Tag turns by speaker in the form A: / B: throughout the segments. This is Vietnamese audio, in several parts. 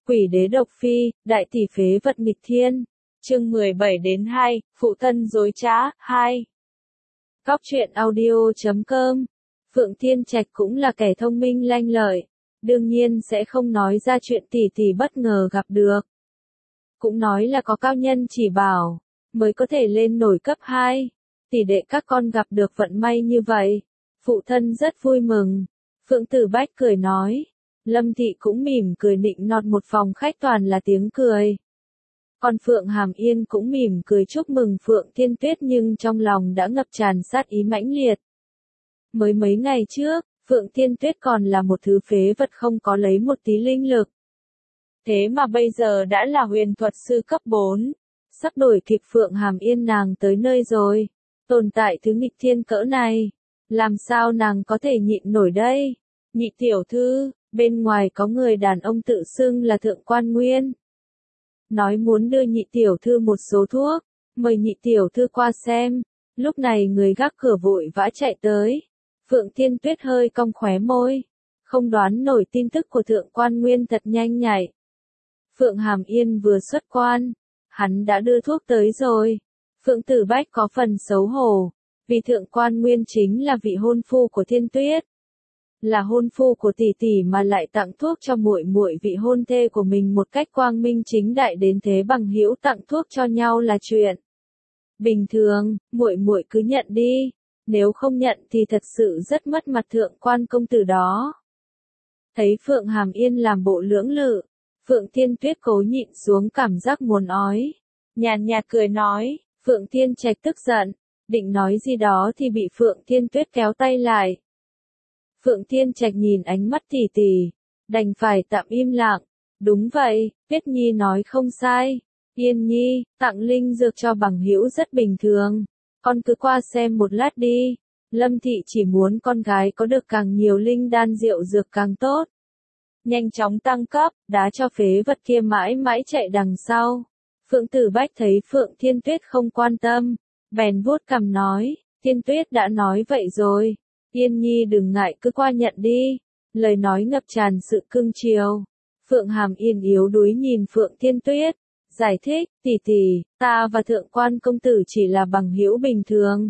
A: Quỷ đế độc phi, đại tỷ phế vật nghịch thiên. Chương 17-2, phụ thân dối trá, 2. Góc truyện audio.com. Phượng Thiên Trạch cũng là kẻ thông minh lanh lợi, đương nhiên sẽ không nói ra chuyện tỷ tỷ bất ngờ gặp được. Cũng nói là có cao nhân chỉ bảo, mới có thể lên nổi cấp 2. Tỷ đệ các con gặp được vận may như vậy, phụ thân rất vui mừng. Phượng Tử Bách cười nói. Lâm Thị cũng mỉm cười nịnh nọt, một phòng khách toàn là tiếng cười. Còn Phượng Hàm Yên cũng mỉm cười chúc mừng Phượng Thiên Tuyết, nhưng trong lòng đã ngập tràn sát ý mãnh liệt. Mới mấy ngày trước, Phượng Thiên Tuyết còn là một thứ phế vật không có lấy một tí linh lực. Thế mà bây giờ đã là huyền thuật sư cấp 4, sắp đổi kịp Phượng Hàm Yên nàng tới nơi rồi. Tồn tại thứ nghịch thiên cỡ này, làm sao nàng có thể nhịn nổi đây? Nhị tiểu thư, bên ngoài có người đàn ông tự xưng là Thượng Quan Nguyên. Nói muốn đưa nhị tiểu thư một số thuốc, mời nhị tiểu thư qua xem. Lúc này người gác cửa vội vã chạy tới. Phượng Thiên Tuyết hơi cong khóe môi, không đoán nổi tin tức của Thượng Quan Nguyên thật nhanh nhạy. Phượng Hàm Yên vừa xuất quan, hắn đã đưa thuốc tới rồi. Phượng Tử Bách có phần xấu hổ, vì Thượng Quan Nguyên chính là vị hôn phu của Thiên Tuyết. Là hôn phu của tỷ tỷ mà lại tặng thuốc cho muội muội vị hôn thê của mình một cách quang minh chính đại đến thế, bằng hữu tặng thuốc cho nhau là chuyện bình thường, muội muội cứ nhận đi, nếu không nhận thì thật sự rất mất mặt Thượng Quan công tử đó. Thấy Phượng Hàm Yên làm bộ lưỡng lự, Phượng Thiên Tuyết cố nhịn xuống cảm giác muốn ói, nhàn nhạt cười nói. Phượng Thiên Trạch tức giận, định nói gì đó thì bị Phượng Thiên Tuyết kéo tay lại. Phượng Thiên Trạch nhìn ánh mắt tỷ tỷ, đành phải tạm im lặng. Đúng vậy, Tuyết Nhi nói không sai. Yên Nhi, tặng linh dược cho bằng hữu rất bình thường. Con cứ qua xem một lát đi. Lâm Thị chỉ muốn con gái có được càng nhiều linh đan rượu dược càng tốt. Nhanh chóng tăng cấp, đá cho phế vật kia mãi mãi chạy đằng sau. Phượng Tử Bách thấy Phượng Thiên Tuyết không quan tâm, bèn vuốt cằm nói. Thiên Tuyết đã nói vậy rồi. Yên Nhi đừng ngại, cứ qua nhận đi. Lời nói ngập tràn sự cưng chiều. Phượng Hàm Yên yếu đuối nhìn Phượng Thiên Tuyết, giải thích, tỷ tỷ, ta và Thượng Quan công tử chỉ là bằng hữu bình thường.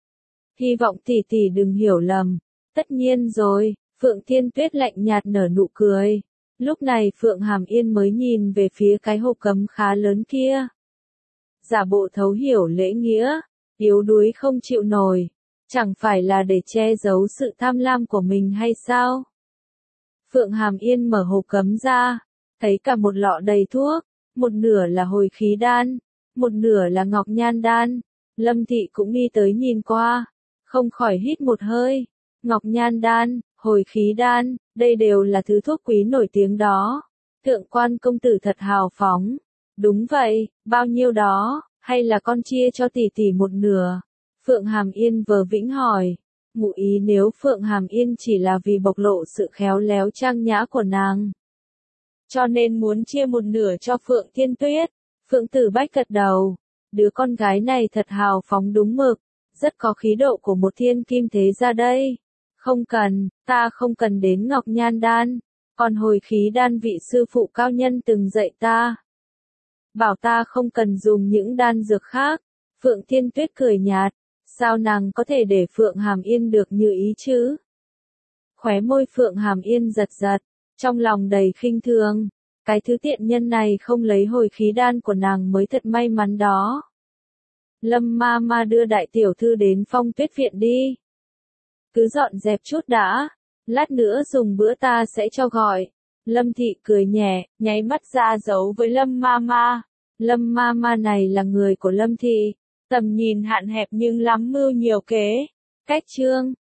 A: Hy vọng tỷ tỷ đừng hiểu lầm. Tất nhiên rồi, Phượng Thiên Tuyết lạnh nhạt nở nụ cười. Lúc này Phượng Hàm Yên mới nhìn về phía cái hộp cấm khá lớn kia. Giả bộ thấu hiểu lễ nghĩa, yếu đuối không chịu nổi. Chẳng phải là để che giấu sự tham lam của mình hay sao? Phượng Hàm Yên mở hộp cấm ra, thấy cả một lọ đầy thuốc, một nửa là hồi khí đan, một nửa là ngọc nhan đan. Lâm Thị cũng đi tới nhìn qua, không khỏi hít một hơi. Ngọc nhan đan, hồi khí đan, đây đều là thứ thuốc quý nổi tiếng đó. Thượng Quan công tử thật hào phóng. Đúng vậy, bao nhiêu đó, hay là con chia cho tỷ tỷ một nửa? Phượng Hàm Yên vờ vĩnh hỏi. Ngụ ý nếu Phượng Hàm Yên chỉ là vì bộc lộ sự khéo léo trang nhã của nàng, cho nên muốn chia một nửa cho Phượng Thiên Tuyết. Phượng Tử Bách gật đầu. Đứa con gái này thật hào phóng đúng mực, rất có khí độ của một thiên kim thế gia đây. Không cần, ta không cần đến ngọc nhan đan, còn hồi khí đan vị sư phụ cao nhân từng dạy ta. Bảo ta không cần dùng những đan dược khác. Phượng Thiên Tuyết cười nhạt. Sao nàng có thể để Phượng Hàm Yên được như ý chứ? Khóe môi Phượng Hàm Yên giật giật, trong lòng đầy khinh thường. Cái thứ tiện nhân này không lấy hồi khí đan của nàng mới thật may mắn đó. Lâm ma ma đưa đại tiểu thư đến Phong Tuyết viện đi. Cứ dọn dẹp chút đã, lát nữa dùng bữa ta sẽ cho gọi. Lâm Thị cười nhẹ, nháy mắt ra dấu với Lâm ma ma. Lâm ma ma này là người của Lâm Thị. Tầm nhìn hạn hẹp nhưng lắm mưu nhiều kế. Cách chương